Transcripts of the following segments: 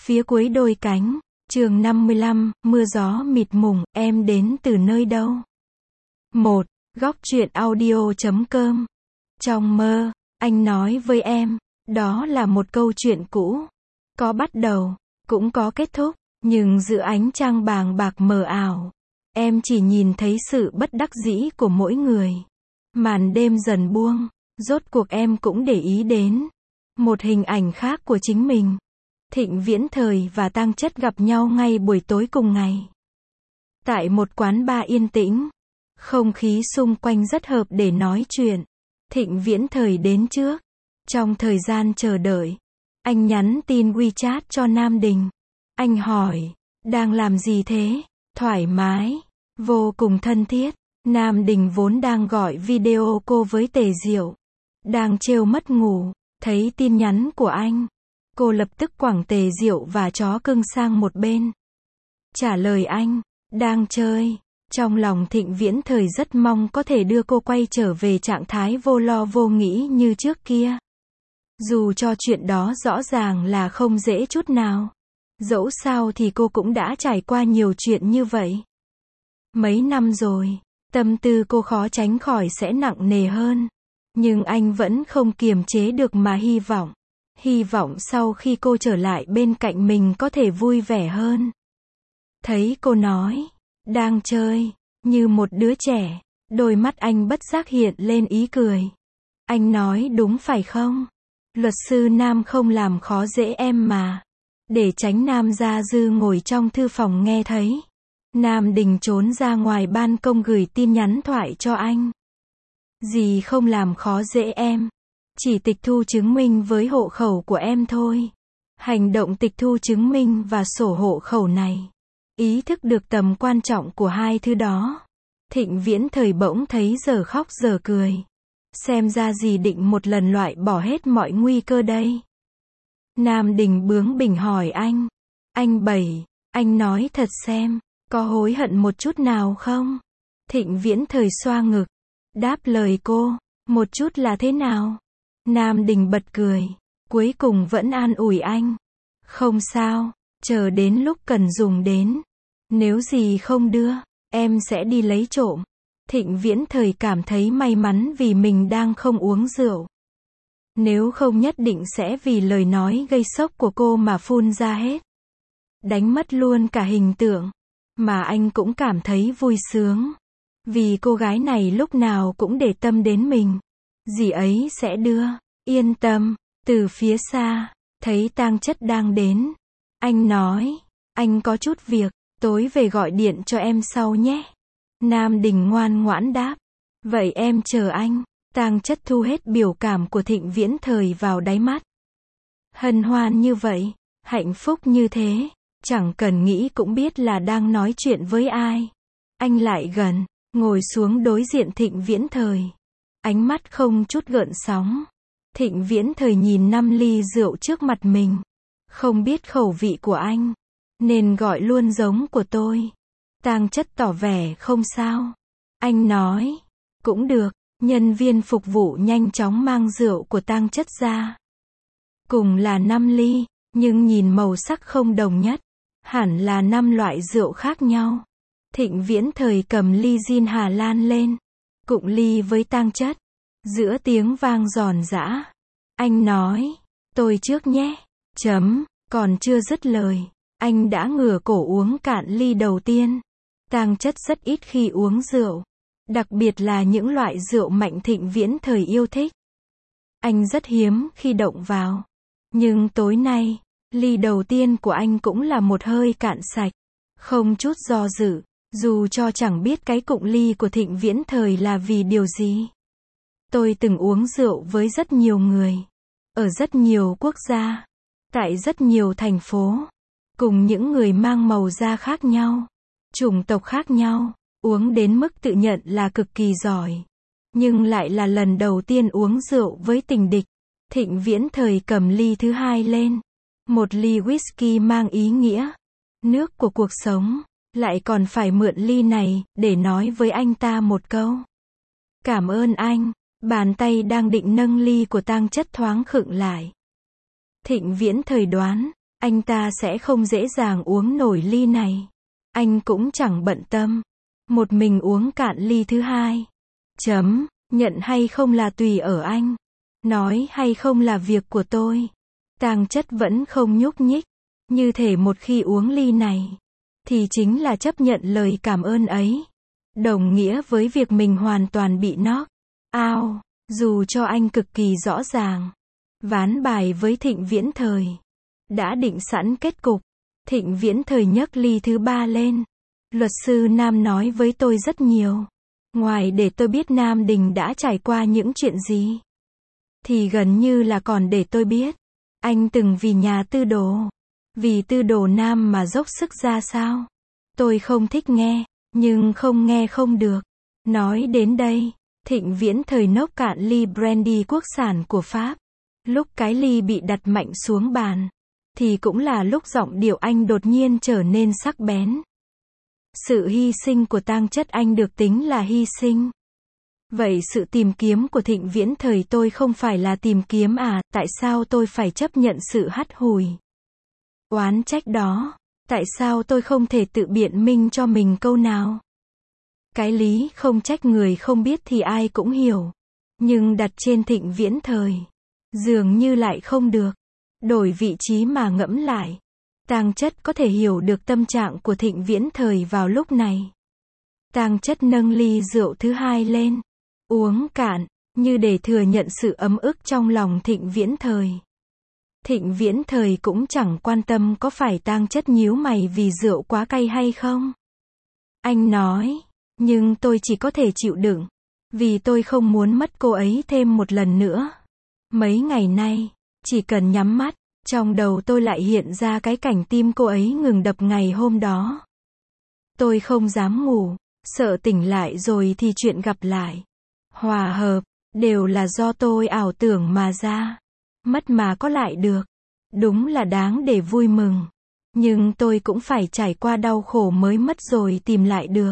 Phía cuối đôi cánh, chương 55, mưa gió mịt mùng, em đến từ nơi đâu? 1. Góc truyện audio.com. Trong mơ, anh nói với em, đó là một câu chuyện cũ. Có bắt đầu, cũng có kết thúc, nhưng giữa ánh trăng bàng bạc mờ ảo, em chỉ nhìn thấy sự bất đắc dĩ của mỗi người. Màn đêm dần buông, rốt cuộc em cũng để ý đến một hình ảnh khác của chính mình. Thịnh Viễn Thời và Tang Chất gặp nhau ngay buổi tối cùng ngày. Tại một quán bar yên tĩnh, không khí xung quanh rất hợp để nói chuyện. Thịnh Viễn Thời đến trước. Trong thời gian chờ đợi, anh nhắn tin WeChat cho Nam Đình. Anh hỏi, đang làm gì thế? Thoải mái, vô cùng thân thiết. Nam Đình vốn đang gọi video cô với Tề Diệu, đang trêu mất ngủ, thấy tin nhắn của anh. Cô lập tức quẳng Tề Diệu và chó cưng sang một bên. Trả lời anh, đang chơi. Trong lòng Thịnh Viễn Thời rất mong có thể đưa cô quay trở về trạng thái vô lo vô nghĩ như trước kia. Dù cho chuyện đó rõ ràng là không dễ chút nào. Dẫu sao thì cô cũng đã trải qua nhiều chuyện như vậy. Mấy năm rồi, tâm tư cô khó tránh khỏi sẽ nặng nề hơn. Nhưng anh vẫn không kiềm chế được mà hy vọng. Hy vọng sau khi cô trở lại bên cạnh mình có thể vui vẻ hơn. Thấy cô nói, đang chơi, như một đứa trẻ, đôi mắt anh bất giác hiện lên ý cười. Anh nói đúng phải không? Luật sư Nam không làm khó dễ em mà. Để tránh Nam Gia Dư ngồi trong thư phòng nghe thấy, Nam Đình trốn ra ngoài ban công gửi tin nhắn thoại cho anh. Dì không làm khó dễ em. Chỉ tịch thu chứng minh với hộ khẩu của em thôi. Hành động tịch thu chứng minh và sổ hộ khẩu này, ý thức được tầm quan trọng của hai thứ đó. Thịnh Viễn Thời bỗng thấy giờ khóc giờ cười. Xem ra dì định một lần loại bỏ hết mọi nguy cơ đây. Nam Đình bướng bỉnh hỏi anh. Anh Bảy, anh nói thật xem, có hối hận một chút nào không? Thịnh Viễn Thời xoa ngực, đáp lời cô, một chút là thế nào? Nam Đình bật cười, cuối cùng vẫn an ủi anh. Không sao, chờ đến lúc cần dùng đến. Nếu gì không đưa, em sẽ đi lấy trộm. Thịnh Viễn Thời cảm thấy may mắn vì mình đang không uống rượu. Nếu không nhất định sẽ vì lời nói gây sốc của cô mà phun ra hết. Đánh mất luôn cả hình tượng. Mà anh cũng cảm thấy vui sướng. Vì cô gái này lúc nào cũng để tâm đến mình. Dì ấy sẽ đưa. Yên tâm. Từ phía xa, thấy Tang Chất đang đến. Anh nói, anh có chút việc, tối về gọi điện cho em sau nhé. Nam Đình ngoan ngoãn đáp. Vậy em chờ anh. Tang Chất thu hết biểu cảm của Thịnh Viễn Thời vào đáy mắt. Hân hoan như vậy, hạnh phúc như thế, chẳng cần nghĩ cũng biết là đang nói chuyện với ai. Anh lại gần, ngồi xuống đối diện Thịnh Viễn Thời. Ánh mắt không chút gợn sóng. Thịnh Viễn Thời nhìn 5 ly rượu trước mặt mình. Không biết khẩu vị của anh, nên gọi luôn giống của tôi. Tang Chất tỏ vẻ không sao. Anh nói, cũng được. Nhân viên phục vụ nhanh chóng mang rượu của Tang Chất ra. Cùng là 5 ly, nhưng nhìn màu sắc không đồng nhất. Hẳn là 5 loại rượu khác nhau. Thịnh Viễn Thời cầm ly gin Hà Lan lên, cụng ly với Tang Chất. Giữa tiếng vang giòn giã, anh nói, tôi trước nhé. Còn chưa dứt lời, anh đã ngửa cổ uống cạn ly đầu tiên. Tang Chất rất ít khi uống rượu, đặc biệt là những loại rượu mạnh Thịnh Viễn Thời yêu thích. Anh rất hiếm khi động vào. Nhưng tối nay, ly đầu tiên của anh cũng là một hơi cạn sạch. Không chút do dự, dù cho chẳng biết cái cụng ly của Thịnh Viễn Thời là vì điều gì. Tôi từng uống rượu với rất nhiều người. Ở rất nhiều quốc gia. Tại rất nhiều thành phố. Cùng những người mang màu da khác nhau. Chủng tộc khác nhau. Uống đến mức tự nhận là cực kỳ giỏi. Nhưng lại là lần đầu tiên uống rượu với tình địch. Thịnh Viễn Thời cầm ly thứ hai lên. Một ly whisky mang ý nghĩa nước của cuộc sống. Lại còn phải mượn ly này để nói với anh ta một câu. Cảm ơn anh. Bàn tay đang định nâng ly của Tang Chất thoáng khựng lại. Thịnh Viễn Thời đoán, Anh ta sẽ không dễ dàng uống nổi ly này. Anh cũng chẳng bận tâm. Một mình uống cạn ly thứ hai. Nhận hay không là tùy ở anh. Nói hay không là việc của tôi. Tang Chất vẫn không nhúc nhích. Như thể một khi uống ly này, thì chính là chấp nhận lời cảm ơn ấy. Đồng nghĩa với việc mình hoàn toàn bị knock out. Dù cho anh cực kỳ rõ ràng. Ván bài với Thịnh Viễn Thời. Đã định sẵn kết cục. Thịnh Viễn Thời nhấc ly thứ ba lên. Luật sư Nam nói với tôi rất nhiều. Ngoài để tôi biết Nam Đình đã trải qua những chuyện gì, thì gần như là còn để tôi biết. Anh từng vì nhà Tư Đồ, vì Tư Đồ Nam mà dốc sức ra sao. Tôi không thích nghe, nhưng không nghe không được. Nói đến đây, Thịnh Viễn Thời nốc cạn ly brandy quốc sản của Pháp. Lúc cái ly bị đặt mạnh xuống bàn, thì cũng là lúc giọng điệu anh đột nhiên trở nên sắc bén. Sự hy sinh của Tang Chất anh được tính là hy sinh. Vậy sự tìm kiếm của Thịnh Viễn Thời tôi không phải là tìm kiếm à, tại sao tôi phải chấp nhận sự hắt hủi, oán trách đó? Tại sao tôi không thể tự biện minh cho mình câu nào? Cái lý không trách người không biết thì ai cũng hiểu. Nhưng đặt trên Thịnh Viễn Thời, dường như lại không được. Đổi vị trí mà ngẫm lại, Tang Chất có thể hiểu được tâm trạng của Thịnh Viễn Thời vào lúc này. Tang Chất nâng ly rượu thứ hai lên, uống cạn, như để thừa nhận sự ấm ức trong lòng Thịnh Viễn Thời. Thịnh Viễn Thời cũng chẳng quan tâm có phải Tang Chất nhíu mày vì rượu quá cay hay không. Anh nói, nhưng tôi chỉ có thể chịu đựng, vì tôi không muốn mất cô ấy thêm một lần nữa. Mấy ngày nay, chỉ cần nhắm mắt, trong đầu tôi lại hiện ra cái cảnh tim cô ấy ngừng đập ngày hôm đó. Tôi không dám ngủ, sợ tỉnh lại rồi thì chuyện gặp lại, hòa hợp, đều là do tôi ảo tưởng mà ra. Mất mà có lại được, đúng là đáng để vui mừng. Nhưng tôi cũng phải trải qua đau khổ mới mất rồi tìm lại được.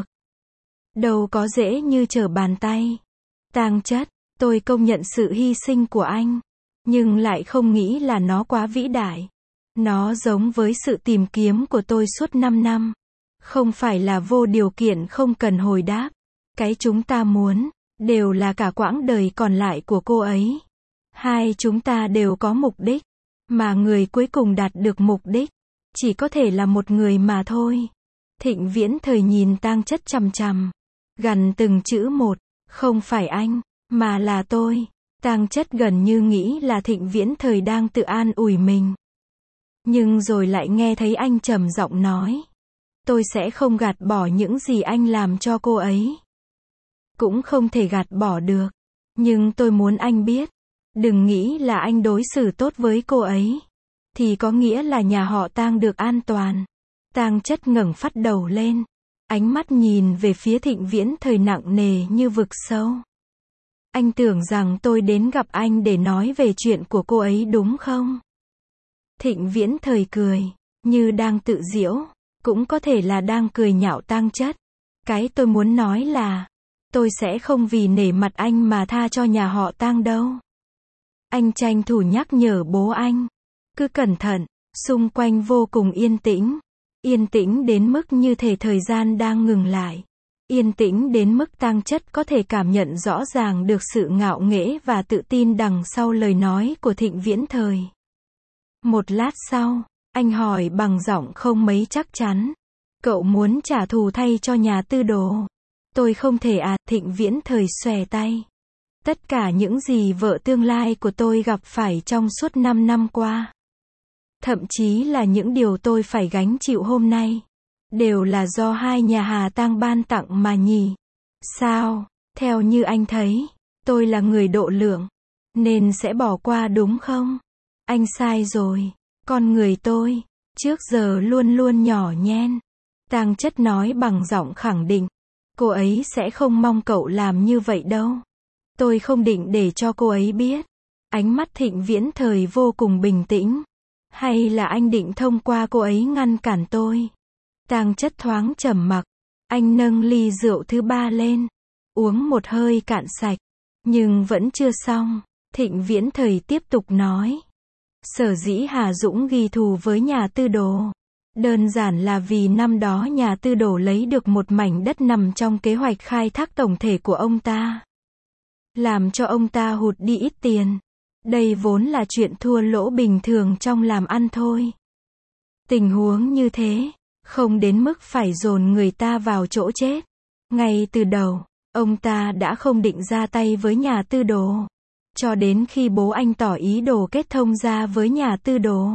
Đâu có dễ như trở bàn tay. Tang Chất, tôi công nhận sự hy sinh của anh, nhưng lại không nghĩ là nó quá vĩ đại. Nó giống với sự tìm kiếm của tôi suốt 5 năm. Không phải là vô điều kiện không cần hồi đáp. Cái chúng ta muốn, đều là cả quãng đời còn lại của cô ấy. Hai chúng ta đều có mục đích, mà người cuối cùng đạt được mục đích, chỉ có thể là một người mà thôi. Thịnh Viễn Thời nhìn Tang Chất chằm chằm, gằn từng chữ một, không phải anh, mà là tôi. Tang Chất gần như nghĩ là Thịnh Viễn Thời đang tự an ủi mình. Nhưng rồi lại nghe thấy anh trầm giọng nói, tôi sẽ không gạt bỏ những gì anh làm cho cô ấy. Cũng không thể gạt bỏ được. Nhưng tôi muốn anh biết, đừng nghĩ là anh đối xử tốt với cô ấy, thì có nghĩa là nhà họ Tang được an toàn. Tang Chất ngẩng phát đầu lên, ánh mắt nhìn về phía Thịnh Viễn Thời nặng nề như vực sâu. Anh tưởng rằng tôi đến gặp anh để nói về chuyện của cô ấy đúng không? Thịnh Viễn Thời cười, như đang tự giễu, cũng có thể là đang cười nhạo Tang Chất. Cái tôi muốn nói là, tôi sẽ không vì nể mặt anh mà tha cho nhà họ Tang đâu. Anh tranh thủ nhắc nhở bố anh, cứ cẩn thận. Xung quanh vô cùng yên tĩnh. Yên tĩnh đến mức như thể thời gian đang ngừng lại. Yên tĩnh đến mức Tang Chất có thể cảm nhận rõ ràng được sự ngạo nghễ và tự tin đằng sau lời nói của Thịnh Viễn Thời. Một lát sau, anh hỏi bằng giọng không mấy chắc chắn. Cậu muốn trả thù thay cho nhà Tư Đồ? Tôi không thể à, Thịnh Viễn Thời xòe tay. Tất cả những gì vợ tương lai của tôi gặp phải trong suốt 5 năm qua, thậm chí là những điều tôi phải gánh chịu hôm nay, đều là do hai nhà Hà Tang ban tặng mà nhỉ? Sao, theo như anh thấy, tôi là người độ lượng, nên sẽ bỏ qua đúng không? Anh sai rồi, con người tôi, trước giờ luôn luôn nhỏ nhen. Tang Chất nói bằng giọng khẳng định, cô ấy sẽ không mong cậu làm như vậy đâu. Tôi không định để cho cô ấy biết. Ánh mắt Thịnh Viễn Thời vô cùng bình tĩnh. Hay là anh định thông qua cô ấy ngăn cản tôi? Tang Chất thoáng trầm mặc. Anh nâng ly rượu thứ ba lên, uống một hơi cạn sạch. Nhưng vẫn chưa xong. Thịnh Viễn Thời tiếp tục nói, Sở dĩ Hà Dũng ghi thù với nhà Tư Đồ, đơn giản là vì năm đó nhà Tư Đồ lấy được một mảnh đất nằm trong kế hoạch khai thác tổng thể của ông ta, làm cho ông ta hụt đi ít tiền. Đây vốn là chuyện thua lỗ bình thường trong làm ăn thôi. Tình huống như thế, không đến mức phải dồn người ta vào chỗ chết. Ngay từ đầu, ông ta đã không định ra tay với nhà Tư Đồ. Cho đến khi bố anh tỏ ý đồ kết thông ra với nhà Tư Đồ,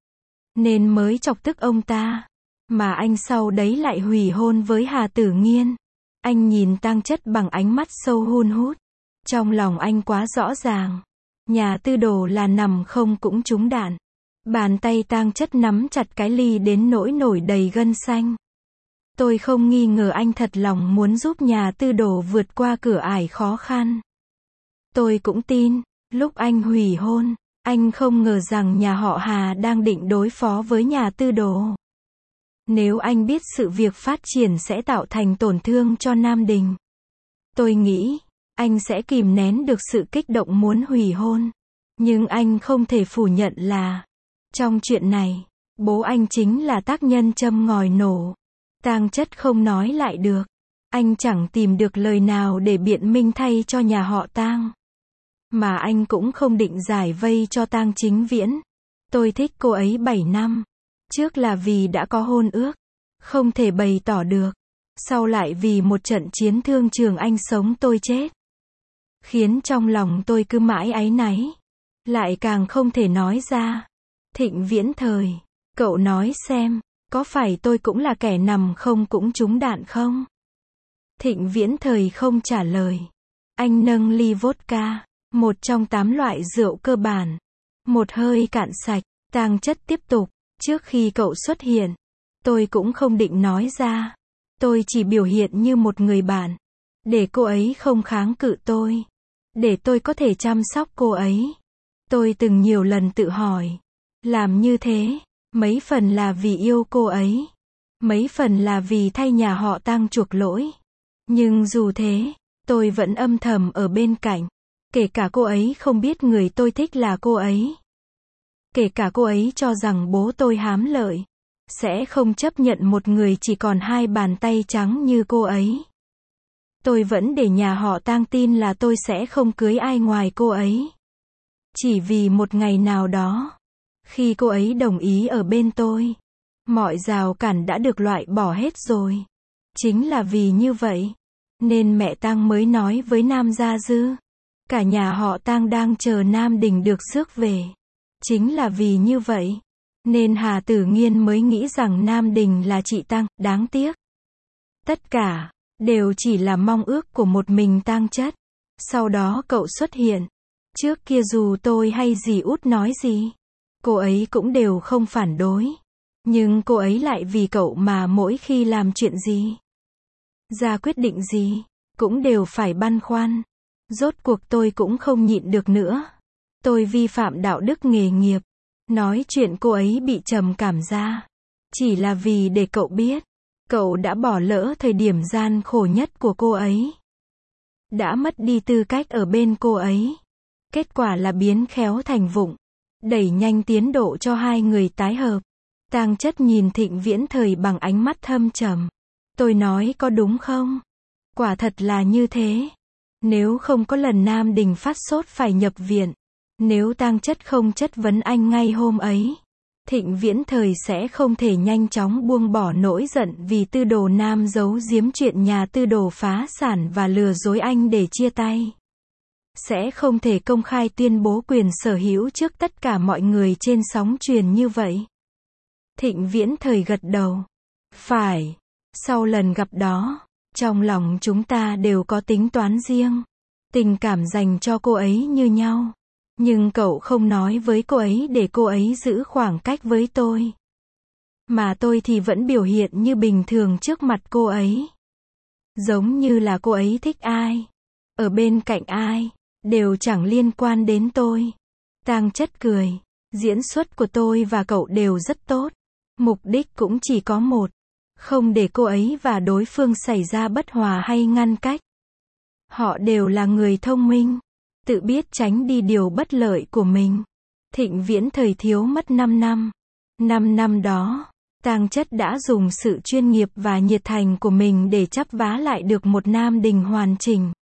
nên mới chọc tức ông ta. Mà anh sau đấy lại hủy hôn với Hà Tử Nghiên. Anh nhìn Tang Chất bằng ánh mắt sâu hun hút. Trong lòng anh quá rõ ràng. Nhà Tư Đồ là nằm không cũng trúng đạn. Bàn tay Tang Chất nắm chặt cái ly đến nỗi nổi đầy gân xanh. Tôi không nghi ngờ anh thật lòng muốn giúp nhà Tư Đồ vượt qua cửa ải khó khăn. Tôi cũng tin, lúc anh hủy hôn, anh không ngờ rằng nhà họ Hà đang định đối phó với nhà Tư Đồ. Nếu anh biết sự việc phát triển sẽ tạo thành tổn thương cho Nam Đình, tôi nghĩ, anh sẽ kìm nén được sự kích động muốn hủy hôn. Nhưng anh không thể phủ nhận là, trong chuyện này, bố anh chính là tác nhân châm ngòi nổ. Tang Chất không nói lại được. Anh chẳng tìm được lời nào để biện minh thay cho nhà họ Tang. Mà anh cũng không định giải vây cho Tang Chính Viễn. Tôi thích cô ấy 7 năm. Trước là vì đã có hôn ước, không thể bày tỏ được. Sau lại vì một trận chiến thương Trường Anh sống tôi chết. Khiến trong lòng tôi cứ mãi áy náy. Lại càng không thể nói ra. Thịnh Viễn Thời, cậu nói xem, có phải tôi cũng là kẻ nằm không cũng trúng đạn không? Thịnh Viễn Thời không trả lời. Anh nâng ly vodka, một trong 8 loại rượu cơ bản. Một hơi cạn sạch. Tang Chất tiếp tục. Trước khi cậu xuất hiện, tôi cũng không định nói ra. Tôi chỉ biểu hiện như một người bạn. Để cô ấy không kháng cự tôi. Để tôi có thể chăm sóc cô ấy. Tôi từng nhiều lần tự hỏi. Làm như thế, mấy phần là vì yêu cô ấy. Mấy phần là vì thay nhà họ Tang chuộc lỗi. Nhưng dù thế, tôi vẫn âm thầm ở bên cạnh. Kể cả cô ấy không biết người tôi thích là cô ấy. Kể cả cô ấy cho rằng bố tôi hám lợi. Sẽ không chấp nhận một người chỉ còn 2 bàn tay trắng như cô ấy. Tôi vẫn để nhà họ Tang tin là tôi sẽ không cưới ai ngoài cô ấy. Chỉ vì một ngày nào đó, khi cô ấy đồng ý ở bên tôi, mọi rào cản đã được loại bỏ hết rồi. Chính là vì như vậy, nên mẹ Tang mới nói với Nam Gia Dư, cả nhà họ Tang đang chờ Nam Đình được rước về. Chính là vì như vậy, nên Hà Tử Nghiên mới nghĩ rằng Nam Đình là chị Tang. Đáng tiếc, tất cả đều chỉ là mong ước của một mình Tang Chất. Sau đó cậu xuất hiện. Trước kia dù tôi hay dì út nói gì, cô ấy cũng đều không phản đối. Nhưng cô ấy lại vì cậu mà mỗi khi làm chuyện gì, ra quyết định gì, cũng đều phải băn khoăn. Rốt cuộc tôi cũng không nhịn được nữa. Tôi vi phạm đạo đức nghề nghiệp. Nói chuyện cô ấy bị trầm cảm ra. Chỉ là vì để cậu biết, cậu đã bỏ lỡ thời điểm gian khổ nhất của cô ấy. Đã mất đi tư cách ở bên cô ấy. Kết quả là biến khéo thành vụng. Đẩy nhanh tiến độ cho hai người tái hợp. Tang Chất nhìn Thịnh Viễn Thời bằng ánh mắt thâm trầm. Tôi nói có đúng không? Quả thật là như thế. Nếu không có lần Nam Đình phát sốt phải nhập viện, nếu Tang Chất không chất vấn anh ngay hôm ấy, Thịnh Viễn Thời sẽ không thể nhanh chóng buông bỏ nỗi giận vì Tư Đồ Nam giấu giếm chuyện nhà Tư Đồ phá sản và lừa dối anh để chia tay. Sẽ không thể công khai tuyên bố quyền sở hữu trước tất cả mọi người trên sóng truyền như vậy. Thịnh Viễn Thời gật đầu. Phải. Sau lần gặp đó, trong lòng chúng ta đều có tính toán riêng. Tình cảm dành cho cô ấy như nhau. Nhưng cậu không nói với cô ấy để cô ấy giữ khoảng cách với tôi. Mà tôi thì vẫn biểu hiện như bình thường trước mặt cô ấy. Giống như là cô ấy thích ai, ở bên cạnh ai, đều chẳng liên quan đến tôi. Tang Chất cười. Diễn xuất của tôi và cậu đều rất tốt. Mục đích cũng chỉ có một. Không để cô ấy và đối phương xảy ra bất hòa hay ngăn cách. Họ đều là người thông minh. Tự biết tránh đi điều bất lợi của mình. Thịnh Viễn Thời thiếu mất 5 năm. 5 năm đó, Tang Chất đã dùng sự chuyên nghiệp và nhiệt thành của mình để chắp vá lại được một Nam Đình hoàn chỉnh.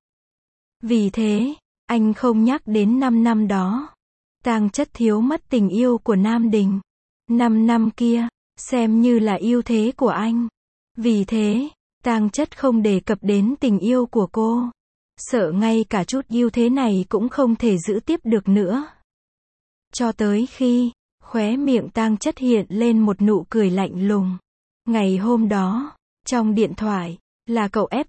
Vì thế, anh không nhắc đến 5 năm đó. Tang Chất thiếu mất tình yêu của Nam Đình. 5 năm kia, xem như là ưu thế của anh. Vì thế, Tang Chất không đề cập đến tình yêu của cô. Sợ ngay cả chút ưu thế này cũng không thể giữ tiếp được nữa. Cho tới khi, khóe miệng Tang Chất hiện lên một nụ cười lạnh lùng. Ngày hôm đó, trong điện thoại, là cậu ép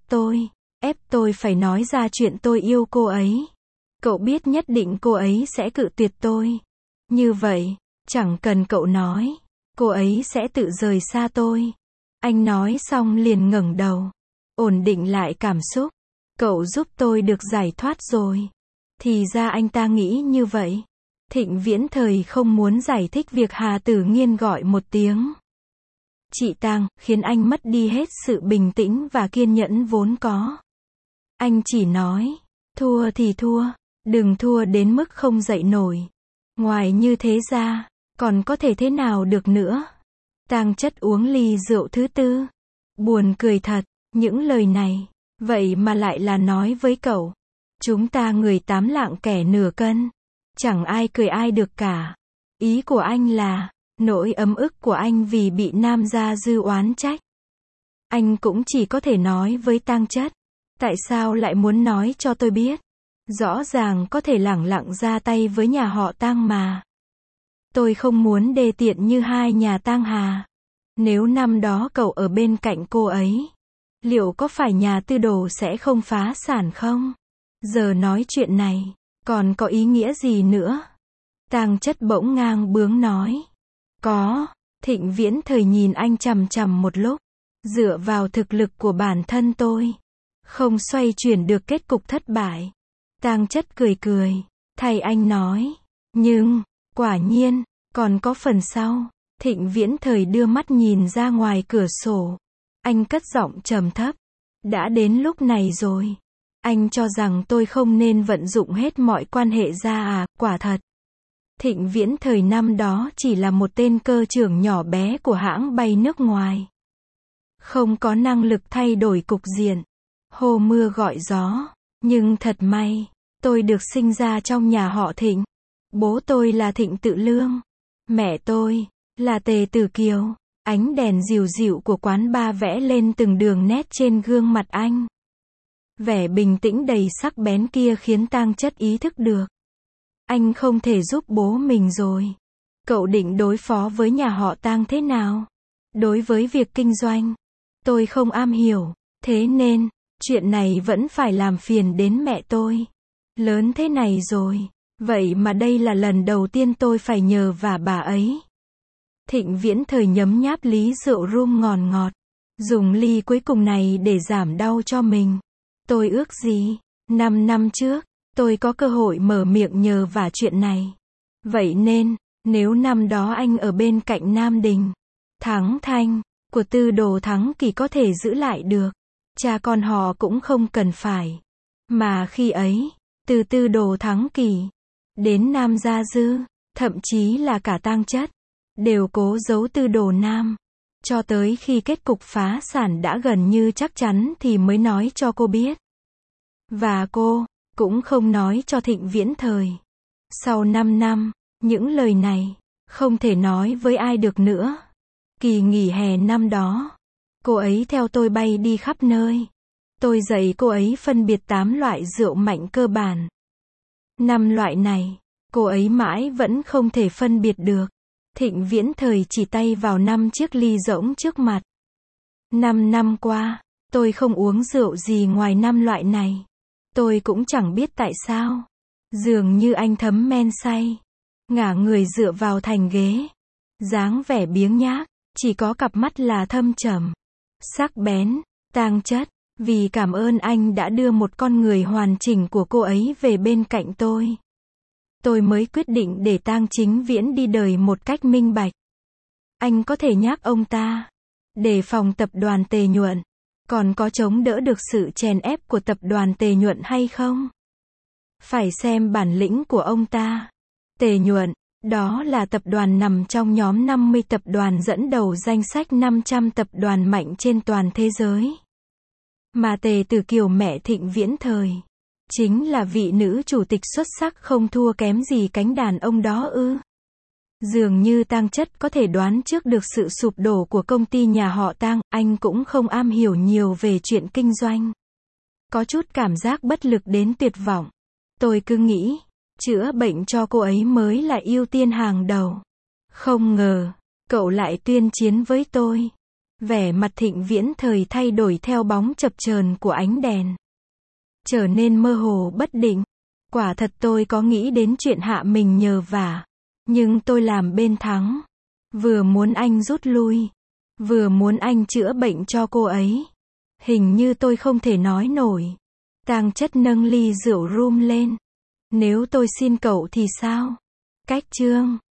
tôi phải nói ra chuyện tôi yêu cô ấy. Cậu biết nhất định cô ấy sẽ cự tuyệt tôi. Như vậy, chẳng cần cậu nói, cô ấy sẽ tự rời xa tôi. Anh nói xong liền ngẩng đầu, ổn định lại cảm xúc. Cậu giúp tôi được giải thoát rồi. Thì ra anh ta nghĩ như vậy. Thịnh Viễn Thời không muốn giải thích việc Hà Tử Nghiên gọi một tiếng chị Tang, khiến anh mất đi hết sự bình tĩnh và kiên nhẫn vốn có. Anh chỉ nói, thua thì thua, đừng thua đến mức không dậy nổi. Ngoài như thế ra, còn có thể thế nào được nữa. Tang Chất uống ly rượu thứ tư. Buồn cười thật, những lời này, vậy mà lại là nói với cậu. Chúng ta người 8 lạng kẻ nửa cân. Chẳng ai cười ai được cả. Ý của anh là, nỗi ấm ức của anh vì bị Nam Gia Dư oán trách. Anh cũng chỉ có thể nói với Tang Chất. Tại sao lại muốn nói cho tôi biết? Rõ ràng có thể lẳng lặng ra tay với nhà họ Tang mà. Tôi không muốn đê tiện như hai nhà Tang Hà. Nếu năm đó cậu ở bên cạnh cô ấy, liệu có phải nhà Tư Đồ sẽ không phá sản không? Giờ nói chuyện này, còn có ý nghĩa gì nữa? Tang Chất bỗng ngang bướng nói. Có. Thịnh Viễn Thời nhìn anh chằm chằm một lúc. Dựa vào thực lực của bản thân tôi, không xoay chuyển được kết cục thất bại. Tang Chất cười cười, thay anh nói. Nhưng, quả nhiên, còn có phần sau. Thịnh Viễn Thời đưa mắt nhìn ra ngoài cửa sổ. Anh cất giọng trầm thấp. Đã đến lúc này rồi. Anh cho rằng tôi không nên vận dụng hết mọi quan hệ ra à, quả thật. Thịnh Viễn Thời năm đó chỉ là một tên cơ trưởng nhỏ bé của hãng bay nước ngoài. Không có năng lực thay đổi cục diện. Hô mưa gọi gió. Nhưng thật may, tôi được sinh ra trong nhà họ Thịnh. Bố tôi là Thịnh Tự Lương. Mẹ tôi là Tề Tử Kiều. Ánh đèn dịu dịu của quán bar vẽ lên từng đường nét trên gương mặt anh. Vẻ bình tĩnh đầy sắc bén kia khiến Tang Chất ý thức được. Anh không thể giúp bố mình rồi. Cậu định đối phó với nhà họ Tang thế nào? Đối với việc kinh doanh, tôi không am hiểu. Thế nên, chuyện này vẫn phải làm phiền đến mẹ tôi. Lớn thế này rồi, vậy mà đây là lần đầu tiên tôi phải nhờ vả bà ấy. Thịnh Viễn Thời nhấm nháp ly rượu rum ngọt ngọt. Dùng ly cuối cùng này để giảm đau cho mình. Tôi ước gì, 5 năm trước, tôi có cơ hội mở miệng nhờ vả chuyện này. Vậy nên, nếu năm đó anh ở bên cạnh Nam Đình, Thắng Thanh, của Tư Đồ Thắng Kỳ có thể giữ lại được. Cha con họ cũng không cần phải. Mà khi ấy, từ Tư Đồ Thắng Kỳ, đến Nam Gia Dư, thậm chí là cả Tang Chất, đều cố giấu Tư Đồ Nam. Cho tới khi kết cục phá sản đã gần như chắc chắn thì mới nói cho cô biết. Và cô cũng không nói cho Thịnh Viễn Thời. Sau 5 năm, những lời này không thể nói với ai được nữa. Kỳ nghỉ hè năm đó, cô ấy theo tôi bay đi khắp nơi. Tôi dạy cô ấy phân biệt 8 loại rượu mạnh cơ bản. 5 loại này, cô ấy mãi vẫn không thể phân biệt được. Thịnh Viễn Thời chỉ tay vào 5 chiếc ly rỗng trước mặt. 5 năm qua, tôi không uống rượu gì ngoài 5 loại này. Tôi cũng chẳng biết tại sao. Dường như anh thấm men say. Ngả người dựa vào thành ghế. Dáng vẻ biếng nhác, chỉ có cặp mắt là thâm trầm, sắc bén. Tang Chất, vì cảm ơn anh đã đưa một con người hoàn chỉnh của cô ấy về bên cạnh tôi mới quyết định để Tang Chính Viễn đi đời một cách minh bạch. Anh có thể nhắc ông ta đề phòng tập đoàn Tề Nhuận, còn có chống đỡ được sự chèn ép của tập đoàn Tề Nhuận hay không? Phải xem bản lĩnh của ông ta. Tề Nhuận, Đó là tập đoàn nằm trong nhóm 50 tập đoàn dẫn đầu danh sách 500 tập đoàn mạnh trên toàn thế giới. Mà Tề Tử Kiều mẹ Thịnh Viễn thời, chính là vị nữ chủ tịch xuất sắc không thua kém gì cánh đàn ông đó ư. Dường như Tang Chất có thể đoán trước được sự sụp đổ của công ty nhà họ Tang, anh cũng không am hiểu nhiều về chuyện kinh doanh. Có chút cảm giác bất lực đến tuyệt vọng. Tôi cứ nghĩ, chữa bệnh cho cô ấy mới là ưu tiên hàng đầu. Không ngờ, cậu lại tuyên chiến với tôi. Vẻ mặt Thịnh Viễn thời thay đổi theo bóng chập chờn của ánh đèn. Trở nên mơ hồ bất định. Quả thật tôi có nghĩ đến chuyện hạ mình nhờ vả. Nhưng tôi làm bên thắng. Vừa muốn anh rút lui. Vừa muốn anh chữa bệnh cho cô ấy. Hình như tôi không thể nói nổi. Tang Chất nâng ly rượu rum lên. Nếu tôi xin cậu thì sao? Cách chương